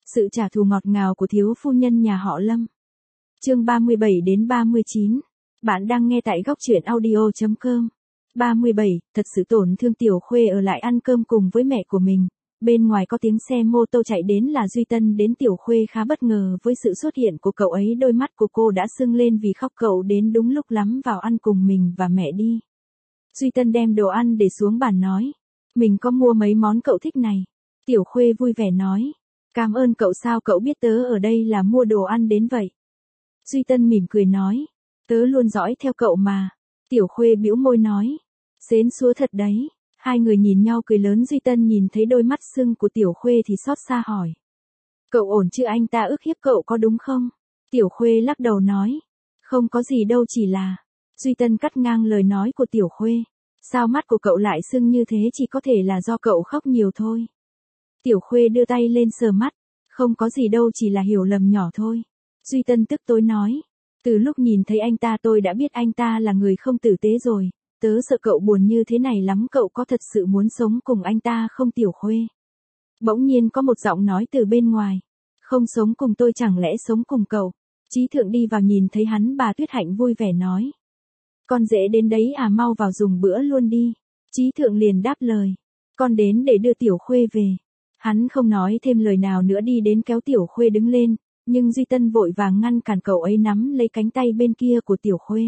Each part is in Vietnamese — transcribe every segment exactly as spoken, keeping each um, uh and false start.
Sự trả thù ngọt ngào của thiếu phu nhân nhà họ Lâm. Chương ba mươi bảy đến ba mươi chín. Bạn đang nghe tại góc truyện audio chấm com. ba mươi bảy, thật sự tổn thương Tiểu Khuê ở lại ăn cơm cùng với mẹ của mình. Bên ngoài có tiếng xe mô tô chạy đến là Duy Tân đến Tiểu Khuê khá bất ngờ với sự xuất hiện của cậu ấy, đôi mắt của cô đã sưng lên vì khóc. Cậu đến đúng lúc lắm, vào ăn cùng mình và mẹ đi. Duy Tân đem đồ ăn để xuống bàn nói. Mình có mua mấy món cậu thích này. Tiểu Khuê vui vẻ nói. Cảm ơn cậu, sao cậu biết tớ ở đây là mua đồ ăn đến vậy? Duy Tân mỉm cười nói. Tớ luôn dõi theo cậu mà. Tiểu Khuê bĩu môi nói. Xến xúa thật đấy. Hai người nhìn nhau cười lớn. Duy Tân nhìn thấy đôi mắt sưng của Tiểu Khuê thì xót xa hỏi. Cậu ổn chứ, anh ta ức hiếp cậu có đúng không? Tiểu Khuê lắc đầu nói. Không có gì đâu, chỉ là... Duy Tân cắt ngang lời nói của Tiểu Khuê. Sao mắt của cậu lại sưng như thế? Chỉ có thể là do cậu khóc nhiều thôi. Tiểu Khuê đưa tay lên sờ mắt. Không có gì đâu, chỉ là hiểu lầm nhỏ thôi. Duy Tân tức tối nói. Từ lúc nhìn thấy anh ta tôi đã biết anh ta là người không tử tế rồi. Tớ sợ cậu buồn như thế này lắm. Cậu có thật sự muốn sống cùng anh ta không? Tiểu Khuê. Bỗng nhiên có một giọng nói từ bên ngoài. Không sống cùng tôi chẳng lẽ sống cùng cậu? Trí Thượng đi vào nhìn thấy hắn, bà Tuyết Hạnh vui vẻ nói. Con dễ đến đấy à, mau vào dùng bữa luôn đi. Trí Thượng liền đáp lời. Con đến để đưa Tiểu Khuê về. Hắn không nói thêm lời nào nữa, đi đến kéo Tiểu Khuê đứng lên, nhưng Duy Tân vội vàng ngăn cản cậu ấy, nắm lấy cánh tay bên kia của Tiểu Khuê.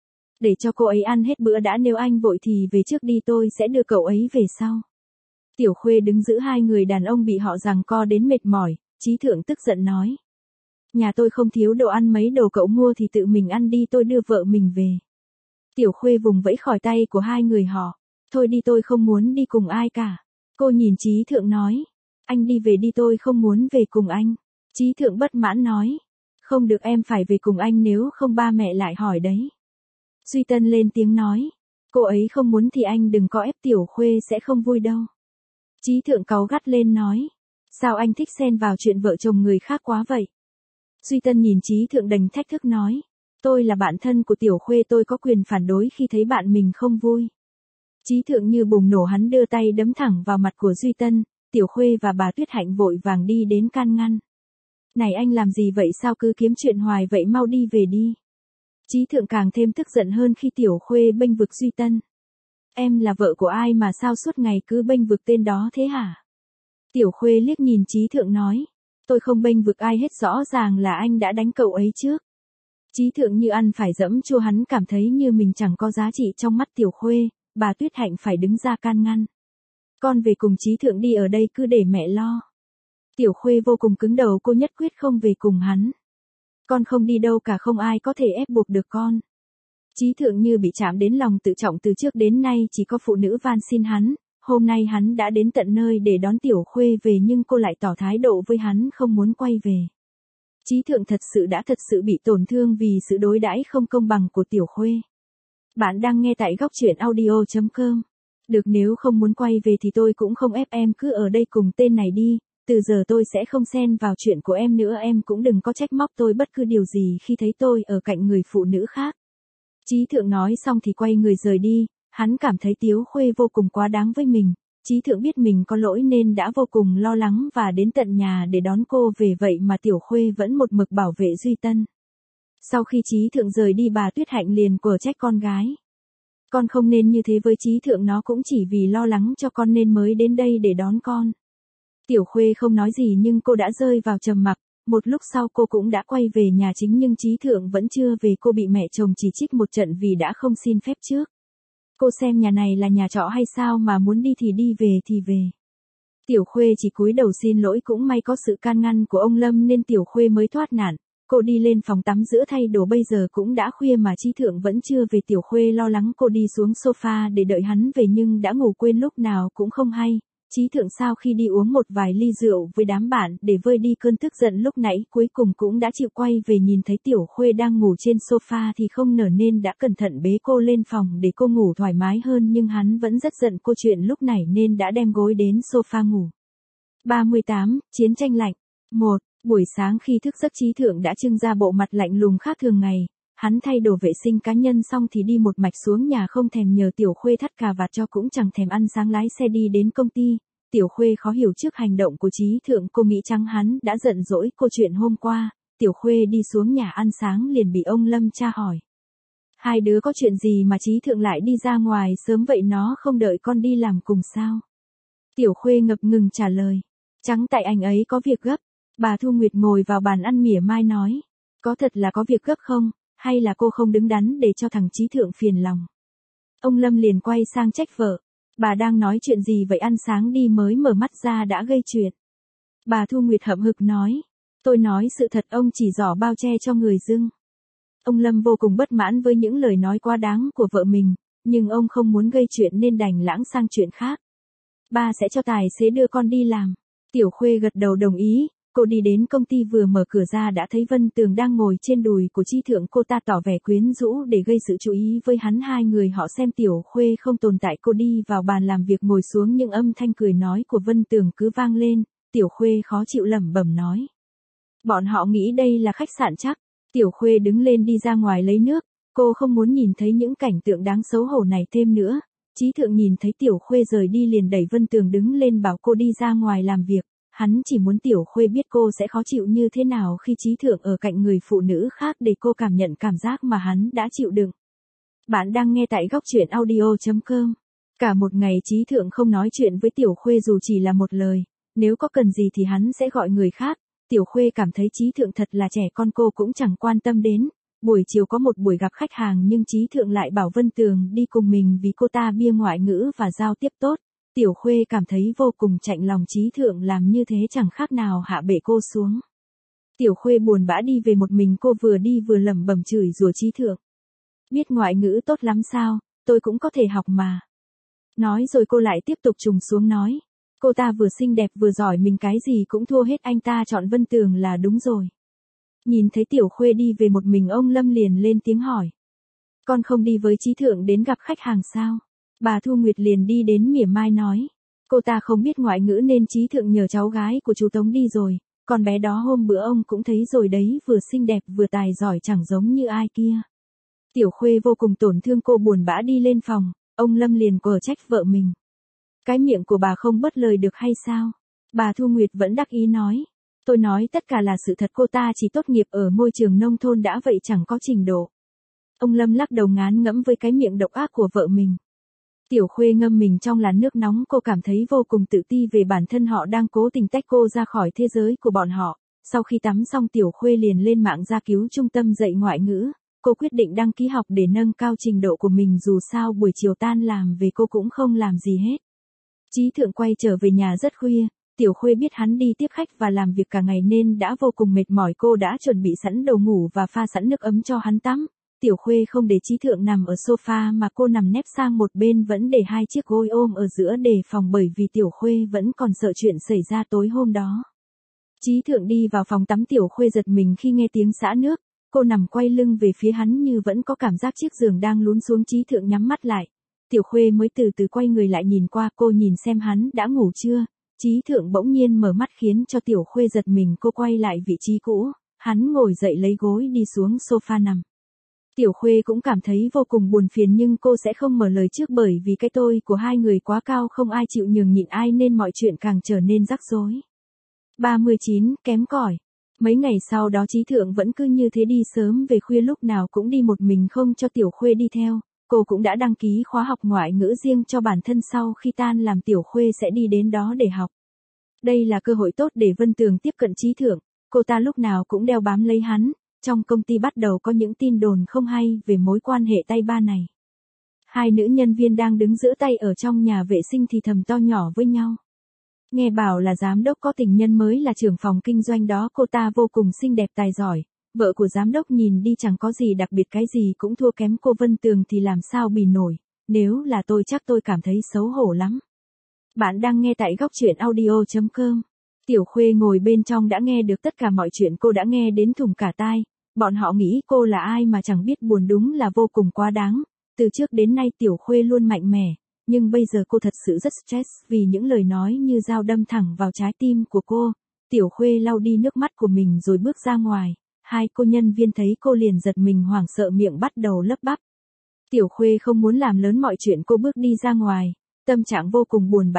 Để cho cô ấy ăn hết bữa đã, nếu anh vội thì về trước đi, tôi sẽ đưa cậu ấy về sau. Tiểu Khuê đứng giữ hai người đàn ông bị họ giằng co đến mệt mỏi. Trí Thượng tức giận nói. Nhà tôi không thiếu đồ ăn, mấy đồ cậu mua thì tự mình ăn đi, tôi đưa vợ mình về. Tiểu Khuê vùng vẫy khỏi tay của hai người họ. Thôi đi, tôi không muốn đi cùng ai cả. Cô nhìn Trí Thượng nói. Anh đi về đi, tôi không muốn về cùng anh. Trí Thượng bất mãn nói. Không được, em phải về cùng anh, nếu không ba mẹ lại hỏi đấy. Duy Tân lên tiếng nói. Cô ấy không muốn thì anh đừng có ép, Tiểu Khuê sẽ không vui đâu. Trí Thượng cáu gắt lên nói. Sao anh thích xen vào chuyện vợ chồng người khác quá vậy? Duy Tân nhìn Trí Thượng đành thách thức nói. Tôi là bạn thân của Tiểu Khuê, tôi có quyền phản đối khi thấy bạn mình không vui. Trí Thượng như bùng nổ, hắn đưa tay đấm thẳng vào mặt của Duy Tân. Tiểu Khuê và bà Tuyết Hạnh vội vàng đi đến can ngăn. Này anh làm gì vậy, sao cứ kiếm chuyện hoài vậy, mau đi về đi. Trí Thượng càng thêm tức giận hơn khi Tiểu Khuê bênh vực Duy Tân. Em là vợ của ai mà sao suốt ngày cứ bênh vực tên đó thế hả? Tiểu Khuê liếc nhìn Trí Thượng nói. Tôi không bênh vực ai hết, rõ ràng là anh đã đánh cậu ấy trước. Trí Thượng như ăn phải dẫm chua, hắn cảm thấy như mình chẳng có giá trị trong mắt Tiểu Khuê. Bà Tuyết Hạnh phải đứng ra can ngăn. Con về cùng Trí Thượng đi, ở đây cứ để mẹ lo. Tiểu Khuê vô cùng cứng đầu, cô nhất quyết không về cùng hắn. Con không đi đâu cả, không ai có thể ép buộc được con. Trí Thượng như bị chạm đến lòng tự trọng, từ trước đến nay chỉ có phụ nữ van xin hắn. Hôm nay hắn đã đến tận nơi để đón Tiểu Khuê về, nhưng cô lại tỏ thái độ với hắn không muốn quay về. Trí Thượng thật sự đã thật sự bị tổn thương vì sự đối đãi không công bằng của Tiểu Khuê. Bạn đang nghe tại góc truyện audio chấm com. Được, nếu không muốn quay về thì tôi cũng không ép em, cứ ở đây cùng tên này đi. Từ giờ tôi sẽ không xen vào chuyện của em nữa, em cũng đừng có trách móc tôi bất cứ điều gì khi thấy tôi ở cạnh người phụ nữ khác. Trí Thượng nói xong thì quay người rời đi. Hắn cảm thấy Tiểu Khuê vô cùng quá đáng với mình. Trí Thượng biết mình có lỗi nên đã vô cùng lo lắng và đến tận nhà để đón cô về, vậy mà Tiểu Khuê vẫn một mực bảo vệ Duy Tân. Sau khi Trí Thượng rời đi, bà Tuyết Hạnh liền quở trách con gái. Con không nên như thế với Trí Thượng, nó cũng chỉ vì lo lắng cho con nên mới đến đây để đón con. Tiểu Khuê không nói gì nhưng cô đã rơi vào trầm mặc. Một lúc sau cô cũng đã quay về nhà chính, nhưng Trí Thượng vẫn chưa về. Cô bị mẹ chồng chỉ trích một trận vì đã không xin phép trước. Cô xem nhà này là nhà trọ hay sao mà muốn đi thì đi, về thì về. Tiểu Khuê chỉ cúi đầu xin lỗi, cũng may có sự can ngăn của ông Lâm nên Tiểu Khuê mới thoát nạn. Cô đi lên phòng tắm giữa thay đồ, bây giờ cũng đã khuya mà Trí Thượng vẫn chưa về. Tiểu Khuê lo lắng, cô đi xuống sofa để đợi hắn về nhưng đã ngủ quên lúc nào cũng không hay. Trí Thượng sau khi đi uống một vài ly rượu với đám bạn để vơi đi cơn tức giận lúc nãy, cuối cùng cũng đã chịu quay về. Nhìn thấy Tiểu Khuê đang ngủ trên sofa thì không nở nên đã cẩn thận bế cô lên phòng để cô ngủ thoải mái hơn, nhưng hắn vẫn rất giận cô chuyện lúc này nên đã đem gối đến sofa ngủ. ba mươi tám, chiến tranh lạnh. một. Buổi sáng khi thức giấc, Trí Thượng đã trưng ra bộ mặt lạnh lùng khác thường ngày. Hắn thay đồ vệ sinh cá nhân xong thì đi một mạch xuống nhà, không thèm nhờ Tiểu Khuê thắt cà vạt cho, cũng chẳng thèm ăn sáng, lái xe đi đến công ty. Tiểu Khuê khó hiểu trước hành động của Trí Thượng, cô nghĩ chắc hắn đã giận dỗi cô chuyện hôm qua. Tiểu Khuê đi xuống nhà ăn sáng liền bị ông Lâm tra hỏi. Hai đứa có chuyện gì mà Trí Thượng lại đi ra ngoài sớm vậy, nó không đợi con đi làm cùng sao? Tiểu Khuê ngập ngừng trả lời. Chẳng tại anh ấy có việc gấp. Bà Thu Nguyệt ngồi vào bàn ăn mỉa mai nói. Có thật là có việc gấp không, hay là cô không đứng đắn để cho thằng Trí Thượng phiền lòng? Ông Lâm liền quay sang trách vợ. Bà đang nói chuyện gì vậy, ăn sáng đi mới mở mắt ra đã gây chuyện. Bà Thu Nguyệt hậm hực nói. Tôi nói sự thật, ông chỉ giỏ bao che cho người dưng. Ông Lâm vô cùng bất mãn với những lời nói quá đáng của vợ mình, nhưng ông không muốn gây chuyện nên đành lãng sang chuyện khác. Ba sẽ cho tài xế đưa con đi làm. Tiểu Khuê gật đầu đồng ý. Cô đi đến công ty, vừa mở cửa ra đã thấy Vân Tường đang ngồi trên đùi của Trí Thượng. Cô ta tỏ vẻ quyến rũ để gây sự chú ý với hắn. Hai người họ xem Tiểu Khuê không tồn tại. Cô đi vào bàn làm việc ngồi xuống, nhưng âm thanh cười nói của Vân Tường cứ vang lên. Tiểu Khuê khó chịu lẩm bẩm nói. Bọn họ nghĩ đây là khách sạn chắc. Tiểu Khuê đứng lên đi ra ngoài lấy nước. Cô không muốn nhìn thấy những cảnh tượng đáng xấu hổ này thêm nữa. Trí Thượng nhìn thấy Tiểu Khuê rời đi liền đẩy Vân Tường đứng lên bảo cô đi ra ngoài làm việc. Hắn chỉ muốn Tiểu Khuê biết cô sẽ khó chịu như thế nào khi Trí Thượng ở cạnh người phụ nữ khác, để cô cảm nhận cảm giác mà hắn đã chịu đựng. Bạn đang nghe tại góc truyện audio chấm com. Cả một ngày Trí Thượng không nói chuyện với Tiểu Khuê dù chỉ là một lời. Nếu có cần gì thì hắn sẽ gọi người khác. Tiểu Khuê cảm thấy Trí Thượng thật là trẻ con, cô cũng chẳng quan tâm đến. Buổi chiều có một buổi gặp khách hàng nhưng Trí Thượng lại bảo Vân Tường đi cùng mình vì cô ta bia ngoại ngữ và giao tiếp tốt. Tiểu Khuê cảm thấy vô cùng chạnh lòng, Trí Thượng làm như thế chẳng khác nào hạ bệ cô xuống. Tiểu Khuê buồn bã đi về một mình, cô vừa đi vừa lẩm bẩm chửi rủa Trí Thượng. Biết ngoại ngữ tốt lắm sao, tôi cũng có thể học mà. Nói rồi cô lại tiếp tục trùng xuống nói. Cô ta vừa xinh đẹp vừa giỏi, mình cái gì cũng thua hết, anh ta chọn Vân Tường là đúng rồi. Nhìn thấy Tiểu Khuê đi về một mình, ông Lâm liền lên tiếng hỏi. Con không đi với Trí Thượng đến gặp khách hàng sao? Bà Thu Nguyệt liền đi đến mỉa mai nói. Cô ta không biết ngoại ngữ nên Trí Thượng nhờ cháu gái của chú Tống đi rồi. Con bé đó hôm bữa ông cũng thấy rồi đấy, vừa xinh đẹp vừa tài giỏi, chẳng giống như ai kia. Tiểu Khuê vô cùng tổn thương, cô buồn bã đi lên phòng. Ông Lâm liền quở trách vợ mình. Cái miệng của bà không bớt lời được hay sao? Bà Thu Nguyệt vẫn đắc ý nói. Tôi nói tất cả là sự thật, cô ta chỉ tốt nghiệp ở môi trường nông thôn đã vậy chẳng có trình độ. Ông Lâm lắc đầu ngán ngẫm với cái miệng độc ác của vợ mình. Tiểu Khuê ngâm mình trong làn nước nóng, cô cảm thấy vô cùng tự ti về bản thân, họ đang cố tình tách cô ra khỏi thế giới của bọn họ. Sau khi tắm xong Tiểu Khuê liền lên mạng tra cứu trung tâm dạy ngoại ngữ. Cô quyết định đăng ký học để nâng cao trình độ của mình, dù sao buổi chiều tan làm về cô cũng không làm gì hết. Trí Thượng quay trở về nhà rất khuya. Tiểu Khuê biết hắn đi tiếp khách và làm việc cả ngày nên đã vô cùng mệt mỏi, cô đã chuẩn bị sẵn đồ ngủ và pha sẵn nước ấm cho hắn tắm. Tiểu Khuê không để Trí Thượng nằm ở sofa mà cô nằm nép sang một bên, vẫn để hai chiếc gối ôm ở giữa đề phòng, bởi vì Tiểu Khuê vẫn còn sợ chuyện xảy ra tối hôm đó. Trí Thượng đi vào phòng tắm, Tiểu Khuê giật mình khi nghe tiếng xả nước. Cô nằm quay lưng về phía hắn như vẫn có cảm giác chiếc giường đang lún xuống. Trí Thượng nhắm mắt lại. Tiểu Khuê mới từ từ quay người lại nhìn qua, cô nhìn xem hắn đã ngủ chưa. Trí Thượng bỗng nhiên mở mắt khiến cho Tiểu Khuê giật mình, cô quay lại vị trí cũ. Hắn ngồi dậy lấy gối đi xuống sofa nằm. Tiểu Khuê cũng cảm thấy vô cùng buồn phiền nhưng cô sẽ không mở lời trước, bởi vì cái tôi của hai người quá cao, không ai chịu nhường nhịn ai nên mọi chuyện càng trở nên rắc rối. ba mươi chín, kém cỏi. Mấy ngày sau đó Trí Thượng vẫn cứ như thế, đi sớm về khuya, lúc nào cũng đi một mình không cho Tiểu Khuê đi theo. Cô cũng đã đăng ký khóa học ngoại ngữ riêng cho bản thân, sau khi tan làm Tiểu Khuê sẽ đi đến đó để học. Đây là cơ hội tốt để Vân Tường tiếp cận Trí Thượng, cô ta lúc nào cũng đeo bám lấy hắn. Trong công ty bắt đầu có những tin đồn không hay về mối quan hệ tay ba này. Hai nữ nhân viên đang đứng giữa tay ở trong nhà vệ sinh thì thầm to nhỏ với nhau. Nghe bảo là giám đốc có tình nhân mới là trưởng phòng kinh doanh đó, cô ta vô cùng xinh đẹp tài giỏi. Vợ của giám đốc nhìn đi chẳng có gì đặc biệt, cái gì cũng thua kém cô Vân Tường thì làm sao bì nổi. Nếu là tôi chắc tôi cảm thấy xấu hổ lắm. Bạn đang nghe tại góc truyện audio chấm com. Tiểu Khuê ngồi bên trong đã nghe được tất cả mọi chuyện, cô đã nghe đến thủng cả tai. Bọn họ nghĩ cô là ai mà chẳng biết buồn, đúng là vô cùng quá đáng. Từ trước đến nay Tiểu Khuê luôn mạnh mẽ, nhưng bây giờ cô thật sự rất stress vì những lời nói như dao đâm thẳng vào trái tim của cô. Tiểu Khuê lau đi nước mắt của mình rồi bước ra ngoài. Hai cô nhân viên thấy cô liền giật mình hoảng sợ, miệng bắt đầu lắp bắp. Tiểu Khuê không muốn làm lớn mọi chuyện, cô bước đi ra ngoài. Tâm trạng vô cùng buồn bã,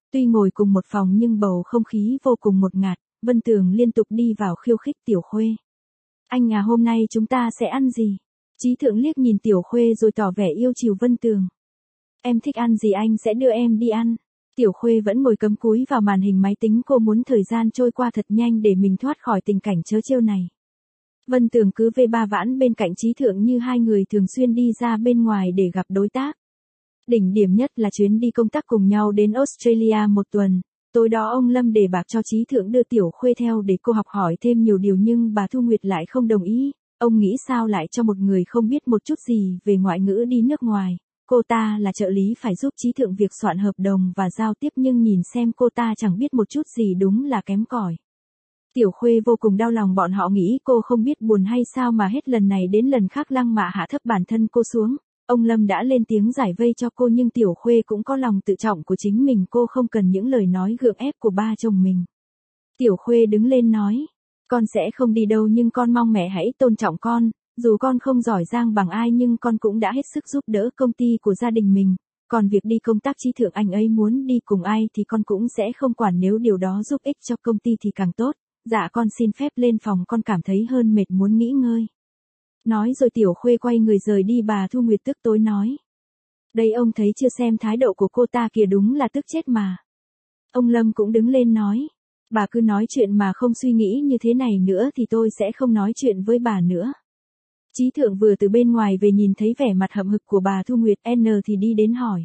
Tuy ngồi cùng một phòng nhưng bầu không khí vô cùng ngột ngạt, Vân Tường liên tục đi vào khiêu khích Tiểu Khuê. Anh à, hôm nay chúng ta sẽ ăn gì? Trí Thượng liếc nhìn Tiểu Khuê rồi tỏ vẻ yêu chiều Vân Tường. Em thích ăn gì anh sẽ đưa em đi ăn. Tiểu Khuê vẫn ngồi cắm cúi vào màn hình máy tính, cô muốn thời gian trôi qua thật nhanh để mình thoát khỏi tình cảnh trớ trêu này. Vân Tường cứ về ba vãn bên cạnh Trí Thượng như hai người thường xuyên đi ra bên ngoài để gặp đối tác. Đỉnh điểm nhất là chuyến đi công tác cùng nhau đến Australia một tuần. Tối đó ông Lâm đề bạc cho Trí Thượng đưa Tiểu Khuê theo để cô học hỏi thêm nhiều điều, nhưng bà Thu Nguyệt lại không đồng ý. Ông nghĩ sao lại cho một người không biết một chút gì về ngoại ngữ đi nước ngoài. Cô ta là trợ lý phải giúp Trí Thượng việc soạn hợp đồng và giao tiếp, nhưng nhìn xem cô ta chẳng biết một chút gì đúng là kém cỏi. Tiểu Khuê vô cùng đau lòng, bọn họ nghĩ cô không biết buồn hay sao mà hết lần này đến lần khác lăng mạ hạ thấp bản thân cô xuống. Ông Lâm đã lên tiếng giải vây cho cô, nhưng Tiểu Khuê cũng có lòng tự trọng của chính mình, cô không cần những lời nói gượng ép của ba chồng mình. Tiểu Khuê đứng lên nói, con sẽ không đi đâu, nhưng con mong mẹ hãy tôn trọng con, dù con không giỏi giang bằng ai nhưng con cũng đã hết sức giúp đỡ công ty của gia đình mình, còn việc đi công tác Trí Thượng anh ấy muốn đi cùng ai thì con cũng sẽ không quản, nếu điều đó giúp ích cho công ty thì càng tốt. Dạ con xin phép lên phòng, con cảm thấy hơn mệt muốn nghỉ ngơi. Nói rồi Tiểu Khuê quay người rời đi. Bà Thu Nguyệt tức tối nói, đây ông thấy chưa, xem thái độ của cô ta kìa, đúng là tức chết mà. Ông Lâm cũng đứng lên nói, bà cứ nói chuyện mà không suy nghĩ như thế này nữa thì tôi sẽ không nói chuyện với bà nữa. Trí Thượng vừa từ bên ngoài về, nhìn thấy vẻ mặt hậm hực của bà Thu Nguyệt N thì đi đến hỏi,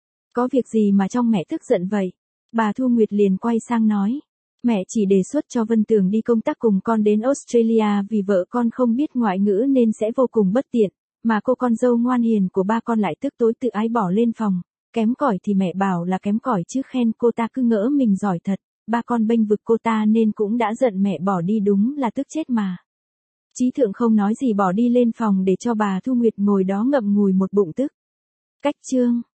có việc gì mà trong mẹ tức giận vậy? Bà Thu Nguyệt liền quay sang nói, mẹ chỉ đề xuất cho Vân Tường đi công tác cùng con đến Australia vì vợ con không biết ngoại ngữ nên sẽ vô cùng bất tiện, mà cô con dâu ngoan hiền của ba con lại tức tối tự ái bỏ lên phòng. Kém cỏi thì mẹ bảo là kém cỏi chứ khen cô ta cứ ngỡ mình giỏi thật, ba con bênh vực cô ta nên cũng đã giận mẹ bỏ đi, đúng là tức chết mà. Trí Thượng không nói gì bỏ đi lên phòng để cho bà Thu Nguyệt ngồi đó ngậm ngùi một bụng tức. Cách chương